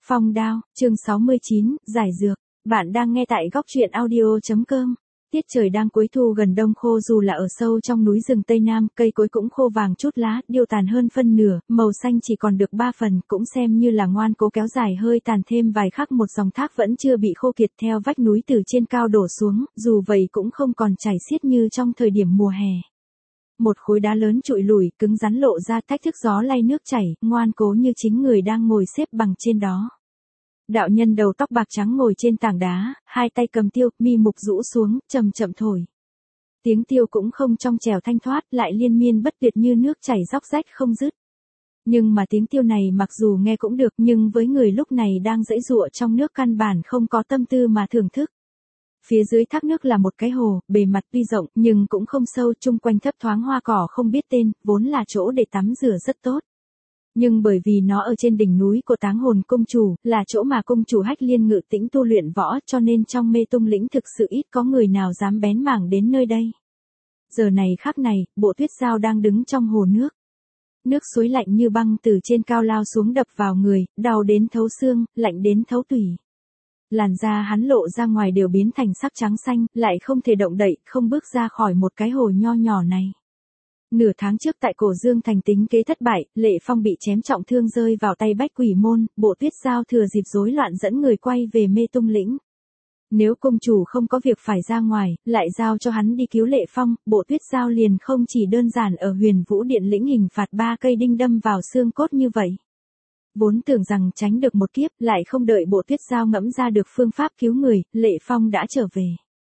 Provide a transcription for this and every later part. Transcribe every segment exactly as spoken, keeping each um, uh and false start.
Phong đao, chương sáu mươi chín, giải dược. Bạn đang nghe tại góc truyện audio.com. Tiết trời đang cuối thu gần đông khô, dù là ở sâu trong núi rừng Tây Nam, cây cối cũng khô vàng chút lá, điêu tàn hơn phân nửa, màu xanh chỉ còn được ba phần, cũng xem như là ngoan cố kéo dài hơi tàn thêm vài khắc. Một dòng thác vẫn chưa bị khô kiệt theo vách núi từ trên cao đổ xuống, dù vậy cũng không còn chảy xiết như trong thời điểm mùa hè. Một khối đá lớn trụi lủi, cứng rắn lộ ra, thách thức gió lay nước chảy, ngoan cố như chính người đang ngồi xếp bằng trên đó. Đạo nhân đầu tóc bạc trắng ngồi trên tảng đá, hai tay cầm tiêu, mi mục rũ xuống, chậm chậm thổi. Tiếng tiêu cũng không trong trẻo thanh thoát, lại liên miên bất tuyệt như nước chảy róc rách không dứt. Nhưng mà tiếng tiêu này mặc dù nghe cũng được, nhưng với người lúc này đang giãy giụa trong nước căn bản không có tâm tư mà thưởng thức. Phía dưới thác nước là một cái hồ, bề mặt tuy rộng nhưng cũng không sâu, chung quanh thấp thoáng hoa cỏ không biết tên, vốn là chỗ để tắm rửa rất tốt. Nhưng bởi vì nó ở trên đỉnh núi của Táng Hồn Cung Chủ, là chỗ mà Cung Chủ Hách Liên ngự tĩnh tu luyện võ, cho nên trong Mê Tung Lĩnh thực sự ít có người nào dám bén mảng đến nơi đây. Giờ này khắc này, Bộ Tuyết Giao đang đứng trong hồ nước. Nước suối lạnh như băng từ trên cao lao xuống đập vào người, đau đến thấu xương, lạnh đến thấu tủy. Làn da hắn lộ ra ngoài đều biến thành sắc trắng xanh, lại không thể động đậy, không bước ra khỏi một cái hồ nho nhỏ này. Nửa tháng trước tại Cổ Dương Thành tính kế thất bại, Lệ Phong bị chém trọng thương rơi vào tay Bách Quỷ Môn, Bộ Tuyết Giao thừa dịp rối loạn dẫn người quay về Mê Tung Lĩnh. Nếu công chủ không có việc phải ra ngoài, lại giao cho hắn đi cứu Lệ Phong, Bộ Tuyết Giao liền không chỉ đơn giản ở Huyền Vũ Điện lĩnh hình phạt ba cây đinh đâm vào xương cốt như vậy. Vốn tưởng rằng tránh được một kiếp, lại không đợi Bộ Tuyết Giao ngẫm ra được phương pháp cứu người, Lệ Phong đã trở về.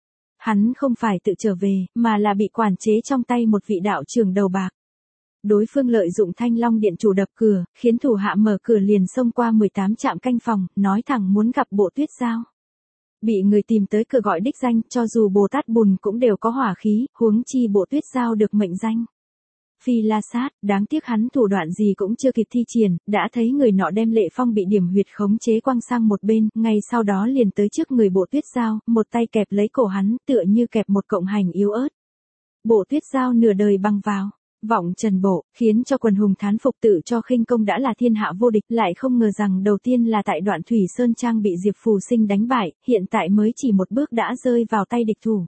Hắn không phải tự trở về, mà là bị quản chế trong tay một vị đạo trưởng đầu bạc. Đối phương lợi dụng Thanh Long Điện chủ đập cửa, khiến thủ hạ mở cửa liền xông qua mười tám trạm canh phòng, nói thẳng muốn gặp Bộ Tuyết Giao. Bị người tìm tới cửa gọi đích danh, cho dù Bồ Tát Bùn cũng đều có hỏa khí, huống chi Bộ Tuyết Giao được mệnh danh Phi La Sát, đáng tiếc hắn thủ đoạn gì cũng chưa kịp thi triển, đã thấy người nọ đem Lệ Phong bị điểm huyệt khống chế quăng sang một bên, ngay sau đó liền tới trước người Bộ Tuyết Giao, một tay kẹp lấy cổ hắn, tựa như kẹp một cộng hành yếu ớt. Bộ Tuyết Giao nửa đời băng vào, vọng trần bộ, khiến cho quần hùng thán phục, tự cho khinh công đã là thiên hạ vô địch, lại không ngờ rằng đầu tiên là tại Đoạn Thủy Sơn Trang bị Diệp Phù Sinh đánh bại, hiện tại mới chỉ một bước đã rơi vào tay địch thủ.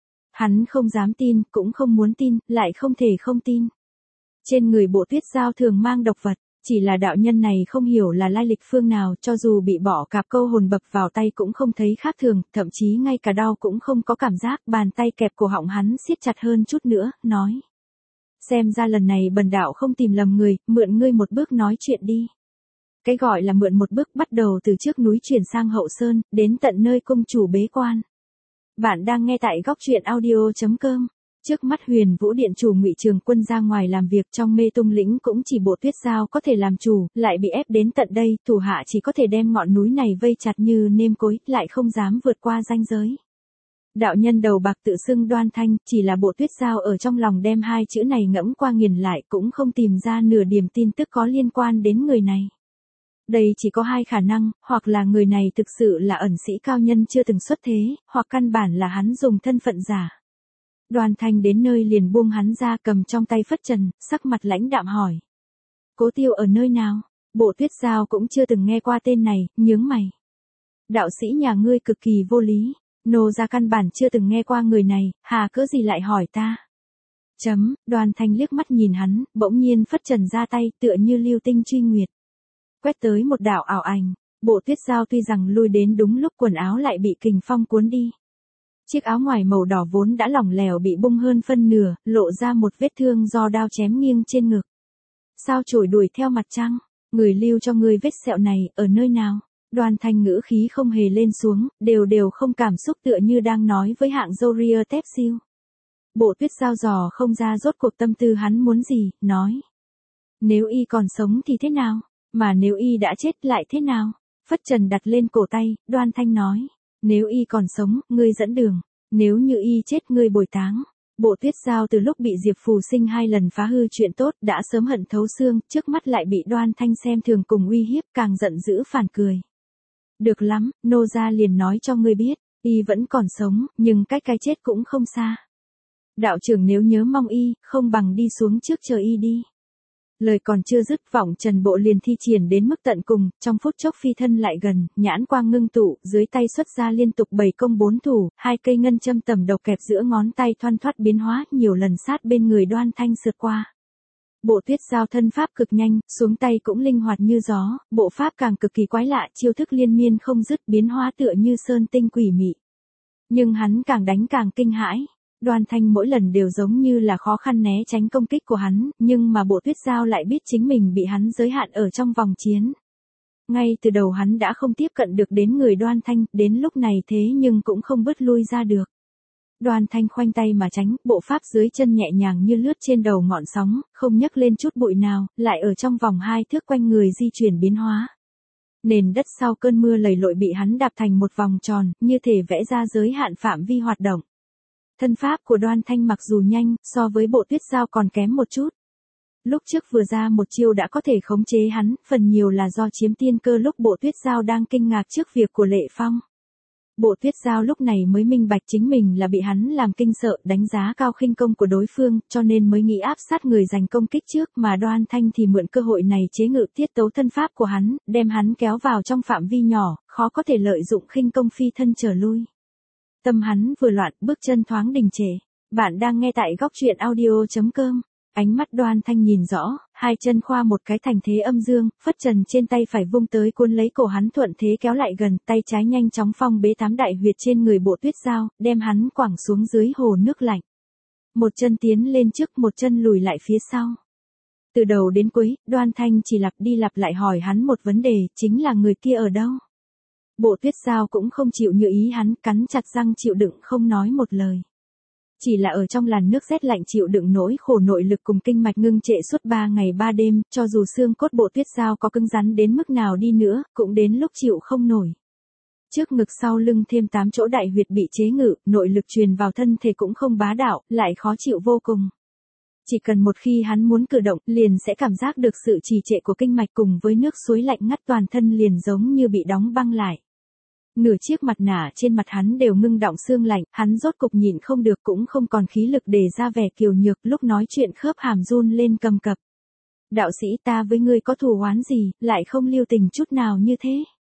Hắn không dám tin, cũng không muốn tin, lại không thể không tin. Trên người Bộ Tuyết Giao thường mang độc vật, chỉ là đạo nhân này không hiểu là lai lịch phương nào, cho dù bị bỏ cạp câu hồn bập vào tay cũng không thấy khác thường, thậm chí ngay cả đau cũng không có cảm giác, bàn tay kẹp cổ họng hắn siết chặt hơn chút nữa, nói. Xem ra lần này bần đạo không tìm lầm người, mượn ngươi một bước nói chuyện đi. Cái gọi là mượn một bước bắt đầu từ trước núi chuyển sang hậu sơn, đến tận nơi công chủ bế quan. Bạn đang nghe tại góc truyện audio.com. Trước mắt Huyền Vũ Điện chủ Ngụy Trường Quân ra ngoài làm việc, trong Mê Tung Lĩnh cũng chỉ Bộ Tuyết Giao có thể làm chủ, lại bị ép đến tận đây, thủ hạ chỉ có thể đem ngọn núi này vây chặt như nêm cối, lại không dám vượt qua ranh giới. Đạo nhân đầu bạc tự xưng Đoan Thanh, chỉ là Bộ Tuyết Giao ở trong lòng đem hai chữ này ngẫm qua nghiền lại, cũng không tìm ra nửa điểm tin tức có liên quan đến người này. Đây chỉ có hai khả năng, hoặc là người này thực sự là ẩn sĩ cao nhân chưa từng xuất thế, hoặc căn bản là hắn dùng thân phận giả. Đoan Thanh đến nơi liền buông hắn ra, cầm trong tay phất trần, sắc mặt lãnh đạm hỏi. Cố Tiêu ở nơi nào? Bộ Tuyết Giao cũng chưa từng nghe qua tên này, nhướng mày. Đạo sĩ nhà ngươi cực kỳ vô lý, nô gia căn bản chưa từng nghe qua người này, hà cớ gì lại hỏi ta? Chấm, Đoan Thanh liếc mắt nhìn hắn, bỗng nhiên phất trần ra tay, tựa như lưu tinh truy nguyệt. Quét tới một đạo ảo ảnh, Bộ Tuyết Giao tuy rằng lui đến đúng lúc, quần áo lại bị kình phong cuốn đi. Chiếc áo ngoài màu đỏ vốn đã lỏng lẻo bị bung hơn phân nửa, lộ ra một vết thương do đao chém nghiêng trên ngực. Sao chổi đuổi theo mặt trăng? Người lưu cho ngươi vết sẹo này, ở nơi nào? Đoan Thanh ngữ khí không hề lên xuống, đều đều không cảm xúc, tựa như đang nói với hạng Zoria Tepsil. Bộ Tuyết Giao dò không ra rốt cuộc tâm tư hắn muốn gì, nói. Nếu y còn sống thì thế nào? Mà nếu y đã chết lại thế nào? Phất trần đặt lên cổ tay, Đoan Thanh nói. Nếu y còn sống, ngươi dẫn đường. Nếu như y chết, ngươi bồi táng. Bộ Tuyết Giao từ lúc bị Diệp Phù Sinh hai lần phá hư chuyện tốt, đã sớm hận thấu xương, trước mắt lại bị Đoan Thanh xem thường cùng uy hiếp, càng giận dữ phản cười. Được lắm, nô gia liền nói cho ngươi biết, y vẫn còn sống, nhưng cách cái chết cũng không xa. Đạo trưởng nếu nhớ mong y, không bằng đi xuống trước chờ y đi. Lời còn chưa dứt, vọng trần bộ liền thi triển đến mức tận cùng, trong phút chốc phi thân lại gần, nhãn quang ngưng tụ, dưới tay xuất ra liên tục bảy công bốn thủ, hai cây ngân châm tầm độc kẹp giữa ngón tay thoăn thoắt biến hóa, nhiều lần sát bên người Đoan Thanh sượt qua. Bộ tuyết giao thân pháp cực nhanh, xuống tay cũng linh hoạt như gió, bộ pháp càng cực kỳ quái lạ, chiêu thức liên miên không dứt, biến hóa tựa như sơn tinh quỷ mị. Nhưng hắn càng đánh càng kinh hãi. Đoan Thanh mỗi lần đều giống như là khó khăn né tránh công kích của hắn, nhưng mà bộ tuyết giao lại biết chính mình bị hắn giới hạn ở trong vòng chiến. Ngay từ đầu hắn đã không tiếp cận được đến người Đoan Thanh, đến lúc này thế nhưng cũng không bứt lui ra được. Đoan Thanh khoanh tay mà tránh, bộ pháp dưới chân nhẹ nhàng như lướt trên đầu ngọn sóng, không nhấc lên chút bụi nào, lại ở trong vòng hai thước quanh người di chuyển biến hóa. Nền đất sau cơn mưa lầy lội bị hắn đạp thành một vòng tròn, như thể vẽ ra giới hạn phạm vi hoạt động. Thân pháp của Đoan Thanh mặc dù nhanh, so với bộ tuyết giao còn kém một chút. Lúc trước vừa ra một chiêu đã có thể khống chế hắn, phần nhiều là do chiếm tiên cơ lúc bộ tuyết giao đang kinh ngạc trước việc của Lệ Phong. Bộ tuyết giao lúc này mới minh bạch chính mình là bị hắn làm kinh sợ, đánh giá cao khinh công của đối phương, cho nên mới nghĩ áp sát người giành công kích trước, mà Đoan Thanh thì mượn cơ hội này chế ngự tiết tấu thân pháp của hắn, đem hắn kéo vào trong phạm vi nhỏ, khó có thể lợi dụng khinh công phi thân trở lui. Tâm hắn vừa loạn, bước chân thoáng đình trệ. Bạn đang nghe tại góc truyện audio chấm com. Ánh mắt Đoan Thanh nhìn rõ, hai chân khoa một cái thành thế âm dương, phất trần trên tay phải vung tới cuốn lấy cổ hắn thuận thế kéo lại gần, tay trái nhanh chóng phong bế tám đại huyệt trên người bộ tuyết giao, đem hắn quẳng xuống dưới hồ nước lạnh. Một chân tiến lên trước, một chân lùi lại phía sau. Từ đầu đến cuối, Đoan Thanh chỉ lặp đi lặp lại hỏi hắn một vấn đề, chính là người kia ở đâu? Bộ tuyết giao cũng không chịu như ý hắn, cắn chặt răng chịu đựng không nói một lời. Chỉ là ở trong làn nước rét lạnh chịu đựng nỗi khổ nội lực cùng kinh mạch ngưng trệ suốt ba ngày ba đêm, cho dù xương cốt bộ tuyết giao có cứng rắn đến mức nào đi nữa, cũng đến lúc chịu không nổi. Trước ngực sau lưng thêm tám chỗ đại huyệt bị chế ngự, nội lực truyền vào thân thể cũng không bá đạo, lại khó chịu vô cùng. Chỉ cần một khi hắn muốn cử động, liền sẽ cảm giác được sự trì trệ của kinh mạch cùng với nước suối lạnh ngắt toàn thân liền giống như bị đóng băng lại. Nửa chiếc mặt nạ trên mặt hắn đều ngưng đọng xương lạnh, hắn rốt cục nhịn không được cũng không còn khí lực để ra vẻ kiều nhược, lúc nói chuyện khớp hàm run lên cầm cập. Đạo sĩ, ta với ngươi có thù oán gì, lại không lưu tình chút nào như thế?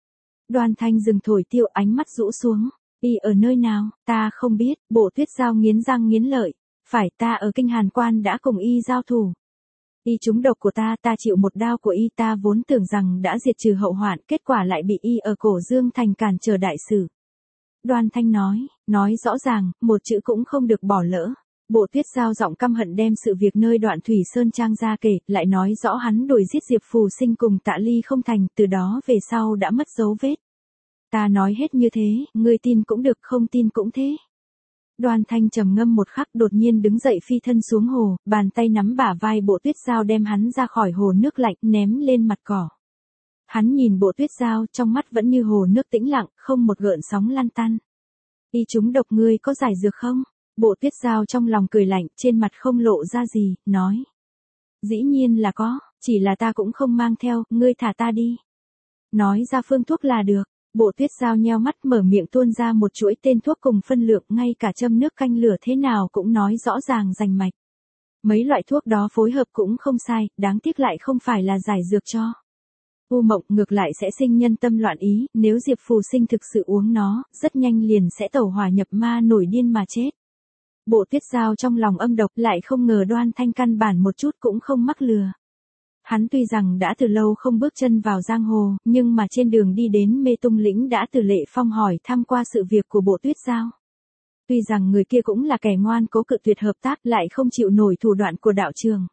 Đoan Thanh dừng thổi tiêu, ánh mắt rũ xuống. Y ở nơi nào, ta không biết. Bộ tuyết giao nghiến răng nghiến lợi. Phải, ta ở kinh Hàn Quan đã cùng y giao thủ. Y trúng độc của ta, ta chịu một đao của y, ta vốn tưởng rằng đã diệt trừ hậu hoạn, kết quả lại bị y ở cổ Dương Thành cản trở đại sự. Đoan Thanh nói, nói rõ ràng, một chữ cũng không được bỏ lỡ. Bộ tuyết giao giọng căm hận đem sự việc nơi Đoạn Thủy Sơn Trang ra kể, lại nói rõ hắn đuổi giết Diệp Phù Sinh cùng Tạ Ly không thành, từ đó về sau đã mất dấu vết. Ta nói hết như thế, ngươi tin cũng được, không tin cũng thế. Đoan Thanh trầm ngâm một khắc, đột nhiên đứng dậy phi thân xuống hồ, bàn tay nắm bả vai bộ tuyết giao đem hắn ra khỏi hồ nước lạnh, ném lên mặt cỏ. Hắn nhìn bộ tuyết giao, trong mắt vẫn như hồ nước tĩnh lặng, không một gợn sóng lăn tăn. Y trúng độc, ngươi có giải dược không? Bộ tuyết giao trong lòng cười lạnh, trên mặt không lộ ra gì, nói. Dĩ nhiên là có, chỉ là ta cũng không mang theo, ngươi thả ta đi. Nói ra phương thuốc là được. Bộ tuyết giao nheo mắt mở miệng tuôn ra một chuỗi tên thuốc cùng phân lượng, ngay cả châm nước canh lửa thế nào cũng nói rõ ràng rành mạch. Mấy loại thuốc đó phối hợp cũng không sai, đáng tiếc lại không phải là giải dược cho U Mộng, ngược lại sẽ sinh nhân tâm loạn ý, nếu Diệp Phù Sinh thực sự uống nó, rất nhanh liền sẽ tẩu hỏa nhập ma nổi điên mà chết. Bộ tuyết giao trong lòng âm độc, lại không ngờ Đoan Thanh căn bản một chút cũng không mắc lừa. Hắn tuy rằng đã từ lâu không bước chân vào giang hồ, nhưng mà trên đường đi đến Mê Tung Lĩnh đã từ Lệ Phong hỏi thăm qua sự việc của bộ tuyết giao. Tuy rằng người kia cũng là kẻ ngoan cố cự tuyệt hợp tác, lại không chịu nổi thủ đoạn của đạo trường.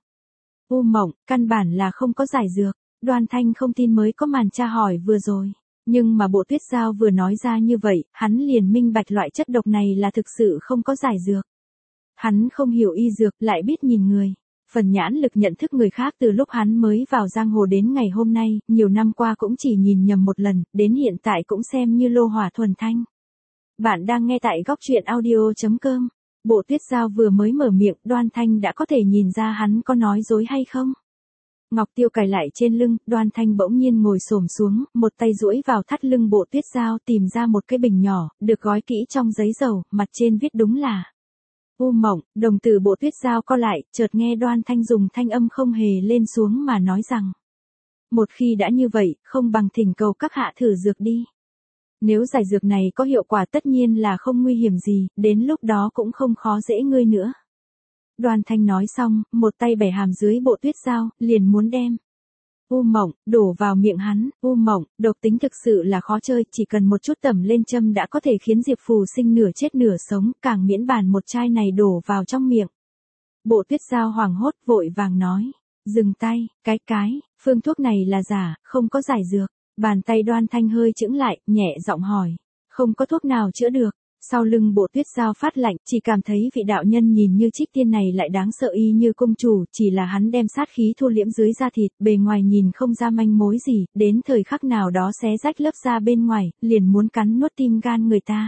U Mộng, căn bản là không có giải dược. Đoan Thanh không tin mới có màn tra hỏi vừa rồi. Nhưng mà bộ tuyết giao vừa nói ra như vậy, hắn liền minh bạch loại chất độc này là thực sự không có giải dược. Hắn không hiểu y dược, lại biết nhìn người. Phần nhãn lực nhận thức người khác từ lúc hắn mới vào giang hồ đến ngày hôm nay, nhiều năm qua cũng chỉ nhìn nhầm một lần, đến hiện tại cũng xem như lô hỏa thuần thanh. Bạn đang nghe tại góc truyện audio chấm com. Bộ tuyết giao vừa mới mở miệng, Đoan Thanh đã có thể nhìn ra hắn có nói dối hay không. Ngọc tiêu cài lại trên lưng, Đoan Thanh bỗng nhiên ngồi xổm xuống, một tay duỗi vào thắt lưng bộ tuyết giao tìm ra một cái bình nhỏ, được gói kỹ trong giấy dầu, mặt trên viết đúng là U Mộng, đồng tử Bộ Tuyết Giao co lại, chợt nghe Đoan Thanh dùng thanh âm không hề lên xuống mà nói rằng. Một khi đã như vậy, không bằng thỉnh cầu các hạ thử dược đi. Nếu giải dược này có hiệu quả tất nhiên là không nguy hiểm gì, đến lúc đó cũng không khó dễ ngươi nữa. Đoan Thanh nói xong, một tay bẻ hàm dưới Bộ Tuyết Giao, liền muốn đem. U Mộng, đổ vào miệng hắn, U Mộng, độc tính thực sự là khó chơi, chỉ cần một chút tẩm lên châm đã có thể khiến Diệp Phù Sinh nửa chết nửa sống, càng miễn bàn một chai này đổ vào trong miệng. Bộ Tuyết Giao hoảng hốt vội vàng nói, dừng tay, cái cái, phương thuốc này là giả, không có giải dược. Bàn tay Đoan Thanh hơi chững lại, nhẹ giọng hỏi, không có thuốc nào chữa được. Sau lưng Bộ Tuyết Giao phát lạnh, chỉ cảm thấy vị đạo nhân nhìn như Trích Tiên này lại đáng sợ y như cung chủ, chỉ là hắn đem sát khí thu liễm dưới da thịt, bề ngoài nhìn không ra manh mối gì, đến thời khắc nào đó xé rách lớp da bên ngoài, liền muốn cắn nuốt tim gan người ta.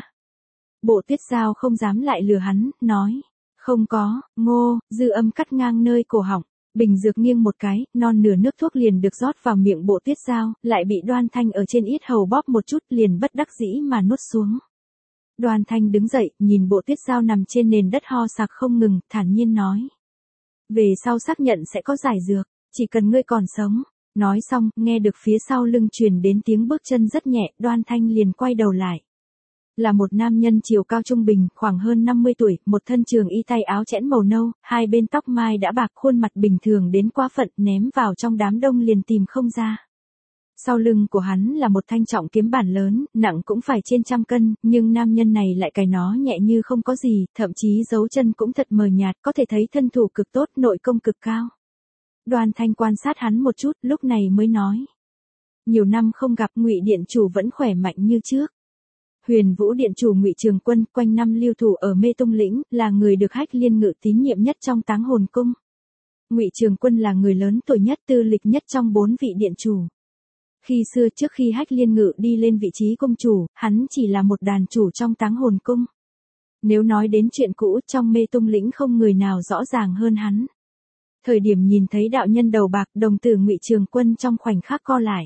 Bộ Tuyết Giao không dám lại lừa hắn, nói, không có, ngô, dư âm cắt ngang nơi cổ họng. Bình dược nghiêng một cái, non nửa nước thuốc liền được rót vào miệng Bộ Tuyết Giao, lại bị Đoan Thanh ở trên yết hầu bóp một chút liền bất đắc dĩ mà nuốt xuống. Đoan Thanh đứng dậy, nhìn Bộ Tuyết Giao nằm trên nền đất ho sặc không ngừng, thản nhiên nói. Về sau xác nhận sẽ có giải dược, chỉ cần ngươi còn sống. Nói xong, nghe được phía sau lưng truyền đến tiếng bước chân rất nhẹ, Đoan Thanh liền quay đầu lại. Là một nam nhân chiều cao trung bình, khoảng hơn năm mươi tuổi, một thân trường y tay áo chẽn màu nâu, hai bên tóc mai đã bạc, khuôn mặt bình thường đến quá phận, ném vào trong đám đông liền tìm không ra. Sau lưng của hắn là một thanh trọng kiếm bản lớn, nặng cũng phải trên trăm cân, nhưng nam nhân này lại cài nó nhẹ như không có gì, thậm chí dấu chân cũng thật mờ nhạt, có thể thấy thân thủ cực tốt, nội công cực cao. Đoan Thanh quan sát hắn một chút, lúc này mới nói. Nhiều năm không gặp, Ngụy điện chủ vẫn khỏe mạnh như trước. Huyền Vũ điện chủ Ngụy Trường Quân, quanh năm lưu thủ ở Mê Tung lĩnh, là người được Hách Liên Ngự tín nhiệm nhất trong Táng Hồn cung. Ngụy Trường Quân là người lớn tuổi nhất, tư lịch nhất trong bốn vị điện chủ. Khi xưa trước khi Hách Liên Ngự đi lên vị trí cung chủ, hắn chỉ là một đàn chủ trong Táng Hồn cung. Nếu nói đến chuyện cũ, trong Mê Tung lĩnh không người nào rõ ràng hơn hắn. Thời điểm nhìn thấy đạo nhân đầu bạc, đồng tử Ngụy Trường Quân trong khoảnh khắc co lại.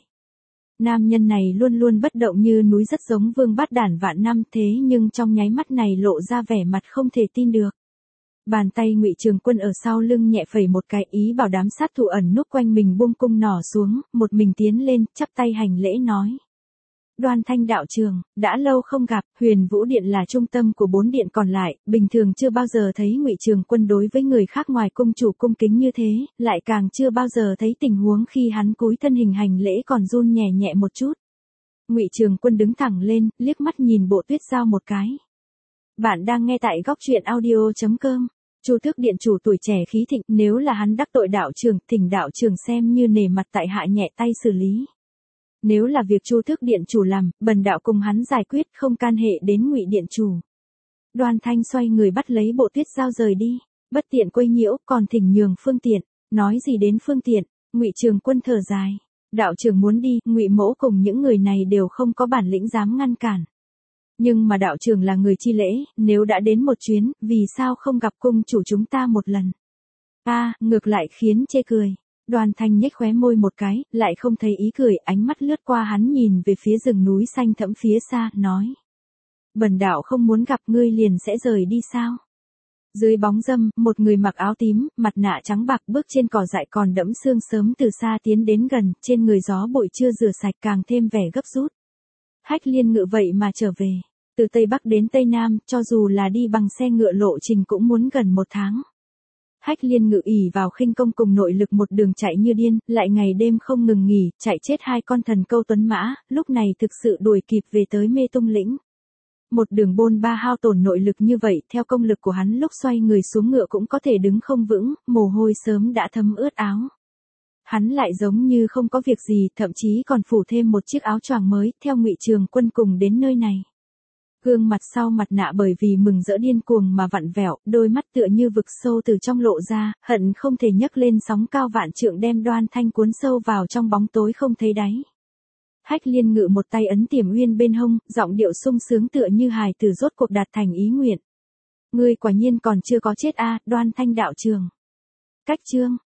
Nam nhân này luôn luôn bất động như núi, rất giống Vương Bát Đản vạn năm, thế nhưng trong nháy mắt này lộ ra vẻ mặt không thể tin được. Bàn tay Ngụy Trường Quân ở sau lưng nhẹ phẩy một cái, ý bảo đám sát thủ ẩn núp quanh mình buông cung nỏ xuống, một mình tiến lên, chắp tay hành lễ nói. Đoan Thanh đạo trường, đã lâu không gặp, Huyền Vũ điện là trung tâm của bốn điện còn lại, bình thường chưa bao giờ thấy Ngụy Trường Quân đối với người khác ngoài cung chủ cung kính như thế, lại càng chưa bao giờ thấy tình huống khi hắn cúi thân hình hành lễ còn run nhẹ nhẹ một chút. Ngụy Trường Quân đứng thẳng lên, liếc mắt nhìn Bộ Tuyết Giao một cái. Bạn đang nghe tại góc truyện audio chấm com. Chu Tước điện chủ tuổi trẻ khí thịnh, nếu là hắn đắc tội đạo trường, thỉnh đạo trường xem như nể mặt tại hạ nhẹ tay xử lý. Nếu là việc Chu Tước điện chủ làm, bần đạo cùng hắn giải quyết, không can hệ đến Ngụy điện chủ. Đoan Thanh xoay người bắt lấy Bộ Tuyết Giao rời đi, bất tiện quấy nhiễu, còn thỉnh nhường phương tiện. Nói gì đến phương tiện, Ngụy Trường Quân thở dài. Đạo trưởng muốn đi, Ngụy mẫu cùng những người này đều không có bản lĩnh dám ngăn cản. Nhưng mà đạo trưởng là người chi lễ, nếu đã đến một chuyến, vì sao không gặp cung chủ chúng ta một lần? A, à, ngược lại khiến chê cười. Đoan Thanh nhếch khóe môi một cái, lại không thấy ý cười, ánh mắt lướt qua hắn nhìn về phía rừng núi xanh thẫm phía xa, nói. Bần đạo không muốn gặp ngươi liền sẽ rời đi sao? Dưới bóng râm, một người mặc áo tím, mặt nạ trắng bạc bước trên cỏ dại còn đẫm sương sớm từ xa tiến đến gần, trên người gió bụi chưa rửa sạch càng thêm vẻ gấp rút. Hách Liên Ngự vậy mà trở về. Từ Tây Bắc đến Tây Nam, cho dù là đi bằng xe ngựa lộ trình cũng muốn gần một tháng. Hách Liên Ngự ỷ vào khinh công cùng nội lực một đường chạy như điên, lại ngày đêm không ngừng nghỉ, chạy chết hai con thần câu tuấn mã, lúc này thực sự đuổi kịp về tới Mê Tung lĩnh. Một đường bôn ba hao tổn nội lực như vậy, theo công lực của hắn lúc xoay người xuống ngựa cũng có thể đứng không vững, mồ hôi sớm đã thấm ướt áo. Hắn lại giống như không có việc gì, thậm chí còn phủ thêm một chiếc áo choàng mới, theo Ngụy Trường Quân cùng đến nơi này. Gương mặt sau mặt nạ bởi vì mừng rỡ điên cuồng mà vặn vẹo, đôi mắt tựa như vực sâu từ trong lộ ra, hận không thể nhấc lên sóng cao vạn trượng đem Đoan Thanh cuốn sâu vào trong bóng tối không thấy đáy. Hách Liên Ngự một tay ấn Tiềm Uyên bên hông, giọng điệu sung sướng tựa như hài tử rốt cuộc đạt thành ý nguyện. Ngươi quả nhiên còn chưa có chết a, Đoan Thanh đạo trường. Cách chương